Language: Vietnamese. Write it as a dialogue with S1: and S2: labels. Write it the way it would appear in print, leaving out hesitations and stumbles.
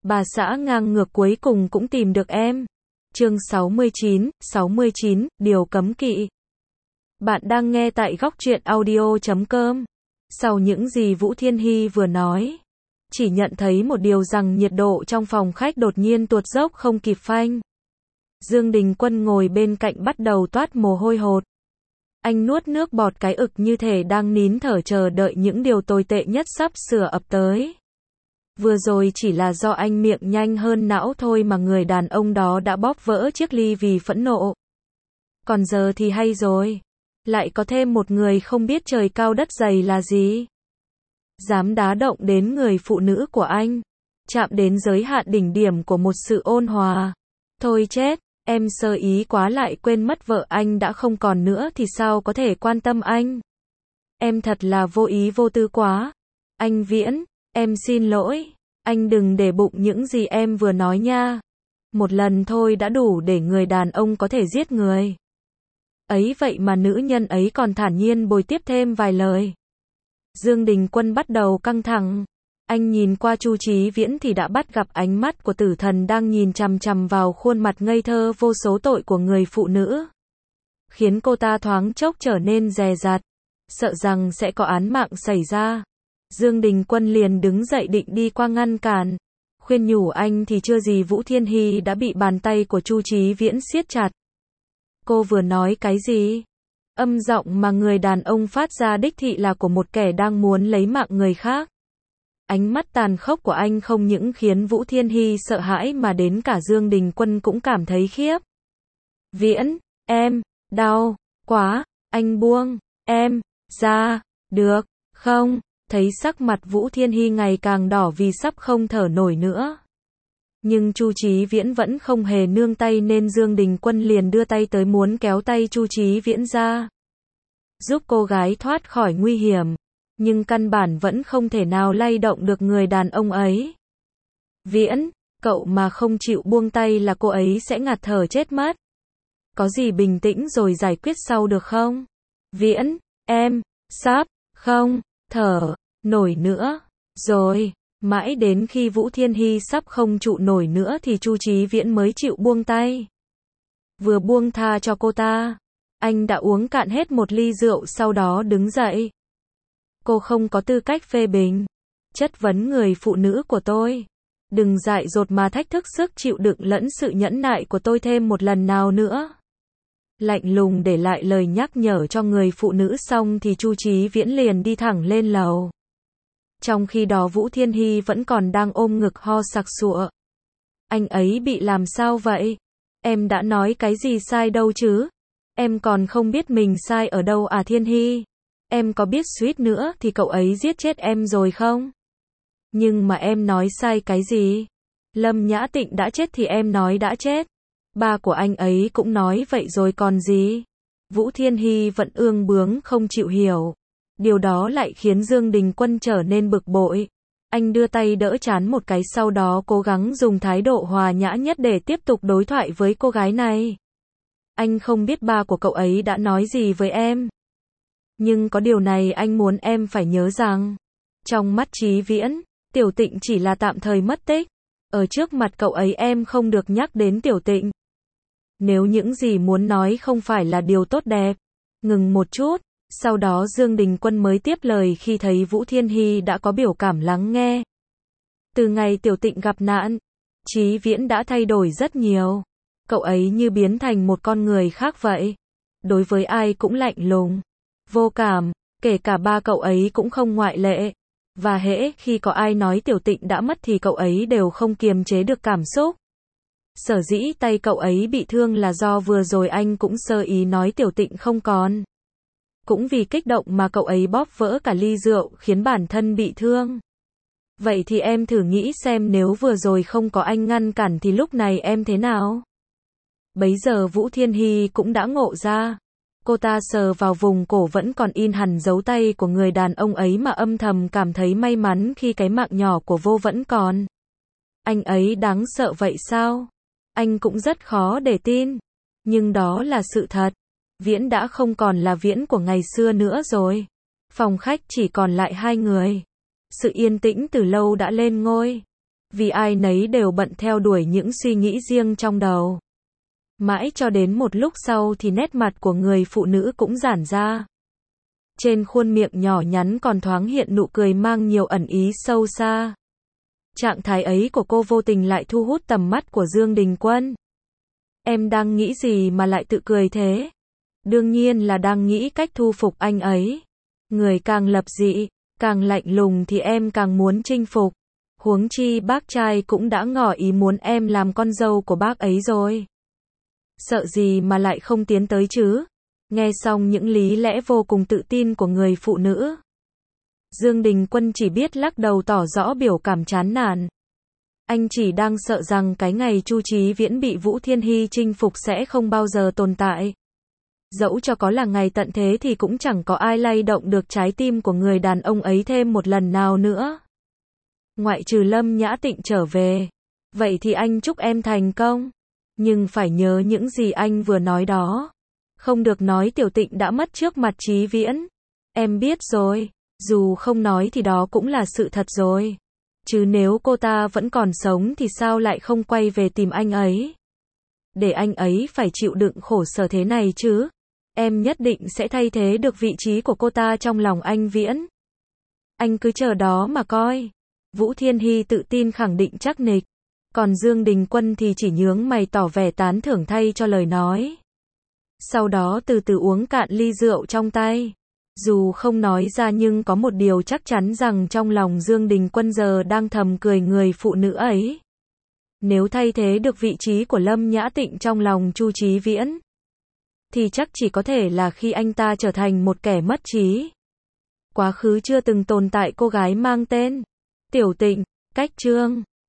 S1: Bà xã ngang ngược cuối cùng cũng tìm được em. Chương 69, điều cấm kỵ. Bạn đang nghe tại góc truyện audio.com. Sau những gì Vũ Thiên Hy vừa nói, chỉ nhận thấy một điều rằng nhiệt độ trong phòng khách đột nhiên tuột dốc không kịp phanh. Dương Đình Quân ngồi bên cạnh bắt đầu toát mồ hôi hột. Anh nuốt nước bọt cái ực như thể đang nín thở chờ đợi những điều tồi tệ nhất sắp sửa ập tới. Vừa rồi chỉ là do anh miệng nhanh hơn não thôi mà người đàn ông đó đã bóp vỡ chiếc ly vì phẫn nộ. Còn giờ thì hay rồi. Lại có thêm một người không biết trời cao đất dày là gì. Dám đá động đến người phụ nữ của anh. Chạm đến giới hạn đỉnh điểm của một sự ôn hòa. Thôi chết, em sơ ý quá lại quên mất vợ anh đã không còn nữa thì sao có thể quan tâm anh. Em thật là vô ý vô tư quá. Anh Viễn, em xin lỗi. Anh đừng để bụng những gì em vừa nói nha. Một lần thôi đã đủ để người đàn ông có thể giết người. Ấy vậy mà nữ nhân ấy còn thản nhiên bồi tiếp thêm vài lời. Dương Đình Quân bắt đầu căng thẳng. Anh nhìn qua Chu Chí Viễn thì đã bắt gặp ánh mắt của tử thần đang nhìn chằm chằm vào khuôn mặt ngây thơ vô số tội của người phụ nữ. Khiến cô ta thoáng chốc trở nên dè dặt, sợ rằng sẽ có án mạng xảy ra. Dương Đình Quân liền đứng dậy định đi qua ngăn cản. Khuyên nhủ anh thì chưa gì Vũ Thiên Hy đã bị bàn tay của Chu Chí Viễn siết chặt. Cô vừa nói cái gì? Âm giọng mà người đàn ông phát ra đích thị là của một kẻ đang muốn lấy mạng người khác. Ánh mắt tàn khốc của anh không những khiến Vũ Thiên Hy sợ hãi mà đến cả Dương Đình Quân cũng cảm thấy khiếp. Viễn, em, đau, quá, anh buông, em, ra, được, không? Thấy sắc mặt Vũ Thiên Hy ngày càng đỏ vì sắp không thở nổi nữa. Nhưng Chu Chí Viễn vẫn không hề nương tay nên Dương Đình Quân liền đưa tay tới muốn kéo tay Chu Chí Viễn ra. Giúp cô gái thoát khỏi nguy hiểm. Nhưng căn bản vẫn không thể nào lay động được người đàn ông ấy. Viễn, cậu mà không chịu buông tay là cô ấy sẽ ngạt thở chết mất. Có gì bình tĩnh rồi giải quyết sau được không? Viễn, em, sắp, không, thở, nổi nữa, rồi. Mãi đến khi Vũ Thiên Hy sắp không trụ nổi nữa thì Chu Chí Viễn mới chịu buông tay. Vừa buông tha cho cô ta, anh đã uống cạn hết một ly rượu sau đó đứng dậy. Cô không có tư cách phê bình, chất vấn người phụ nữ của tôi. Đừng dại dột mà thách thức sức chịu đựng lẫn sự nhẫn nại của tôi thêm một lần nào nữa. Lạnh lùng để lại lời nhắc nhở cho người phụ nữ xong thì Chu Chí Viễn liền đi thẳng lên lầu. Trong khi đó Vũ Thiên Hy vẫn còn đang ôm ngực ho sặc sụa. Anh ấy bị làm sao vậy? Em đã nói cái gì sai đâu chứ? Em còn không biết mình sai ở đâu à Thiên Hy? Em có biết suýt nữa thì cậu ấy giết chết em rồi không? Nhưng mà em nói sai cái gì? Lâm Nhã Tịnh đã chết thì em nói đã chết. Ba của anh ấy cũng nói vậy rồi còn gì? Vũ Thiên Hy vẫn ương bướng không chịu hiểu. Điều đó lại khiến Dương Đình Quân trở nên bực bội. Anh đưa tay đỡ trán một cái sau đó cố gắng dùng thái độ hòa nhã nhất để tiếp tục đối thoại với cô gái này. Anh không biết ba của cậu ấy đã nói gì với em. Nhưng có điều này anh muốn em phải nhớ rằng, trong mắt Chí Viễn, Tiểu Tịnh chỉ là tạm thời mất tích. Ở trước mặt cậu ấy em không được nhắc đến Tiểu Tịnh. Nếu những gì muốn nói không phải là điều tốt đẹp. Ngừng một chút, sau đó Dương Đình Quân mới tiếp lời khi thấy Vũ Thiên Hy đã có biểu cảm lắng nghe. Từ ngày Tiểu Tịnh gặp nạn, Chí Viễn đã thay đổi rất nhiều. Cậu ấy như biến thành một con người khác vậy. Đối với ai cũng lạnh lùng, vô cảm, kể cả ba cậu ấy cũng không ngoại lệ. Và hễ khi có ai nói Tiểu Tịnh đã mất thì cậu ấy đều không kiềm chế được cảm xúc. Sở dĩ tay cậu ấy bị thương là do vừa rồi anh cũng sơ ý nói Tiểu Tịnh không còn. Cũng vì kích động mà cậu ấy bóp vỡ cả ly rượu khiến bản thân bị thương. Vậy thì em thử nghĩ xem nếu vừa rồi không có anh ngăn cản thì lúc này em thế nào? Bấy giờ Vũ Thiên Hy cũng đã ngộ ra. Cô ta sờ vào vùng cổ vẫn còn in hẳn dấu tay của người đàn ông ấy mà âm thầm cảm thấy may mắn khi cái mạng nhỏ của vô vẫn còn. Anh ấy đáng sợ vậy sao? Anh cũng rất khó để tin. Nhưng đó là sự thật. Viễn đã không còn là Viễn của ngày xưa nữa rồi. Phòng khách chỉ còn lại hai người. Sự yên tĩnh từ lâu đã lên ngôi. Vì ai nấy đều bận theo đuổi những suy nghĩ riêng trong đầu. Mãi cho đến một lúc sau thì nét mặt của người phụ nữ cũng giãn ra. Trên khuôn miệng nhỏ nhắn còn thoáng hiện nụ cười mang nhiều ẩn ý sâu xa. Trạng thái ấy của cô vô tình lại thu hút tầm mắt của Dương Đình Quân. Em đang nghĩ gì mà lại tự cười thế? Đương nhiên là đang nghĩ cách thu phục anh ấy. Người càng lập dị, càng lạnh lùng thì em càng muốn chinh phục. Huống chi bác trai cũng đã ngỏ ý muốn em làm con dâu của bác ấy rồi. Sợ gì mà lại không tiến tới chứ? Nghe xong những lý lẽ vô cùng tự tin của người phụ nữ, Dương Đình Quân chỉ biết lắc đầu tỏ rõ biểu cảm chán nản. Anh chỉ đang sợ rằng cái ngày Chu Chí Viễn bị Vũ Thiên Hy chinh phục sẽ không bao giờ tồn tại. Dẫu cho có là ngày tận thế thì cũng chẳng có ai lay động được trái tim của người đàn ông ấy thêm một lần nào nữa. Ngoại trừ Lâm Nhã Tịnh trở về. Vậy thì anh chúc em thành công. Nhưng phải nhớ những gì anh vừa nói đó. Không được nói Tiểu Tịnh đã mất trước mặt Chí Viễn. Em biết rồi. Dù không nói thì đó cũng là sự thật rồi. Chứ nếu cô ta vẫn còn sống thì sao lại không quay về tìm anh ấy? Để anh ấy phải chịu đựng khổ sở thế này chứ. Em nhất định sẽ thay thế được vị trí của cô ta trong lòng anh Viễn. Anh cứ chờ đó mà coi. Vũ Thiên Hy tự tin khẳng định chắc nịch. Còn Dương Đình Quân thì chỉ nhướng mày tỏ vẻ tán thưởng thay cho lời nói. Sau đó từ từ uống cạn ly rượu trong tay. Dù không nói ra nhưng có một điều chắc chắn rằng trong lòng Dương Đình Quân giờ đang thầm cười người phụ nữ ấy. Nếu thay thế được vị trí của Lâm Nhã Tịnh trong lòng Chu Chí Viễn, thì chắc chỉ có thể là khi anh ta trở thành một kẻ mất trí. Quá khứ chưa từng tồn tại cô gái mang tên Tiểu Tịnh, cách chương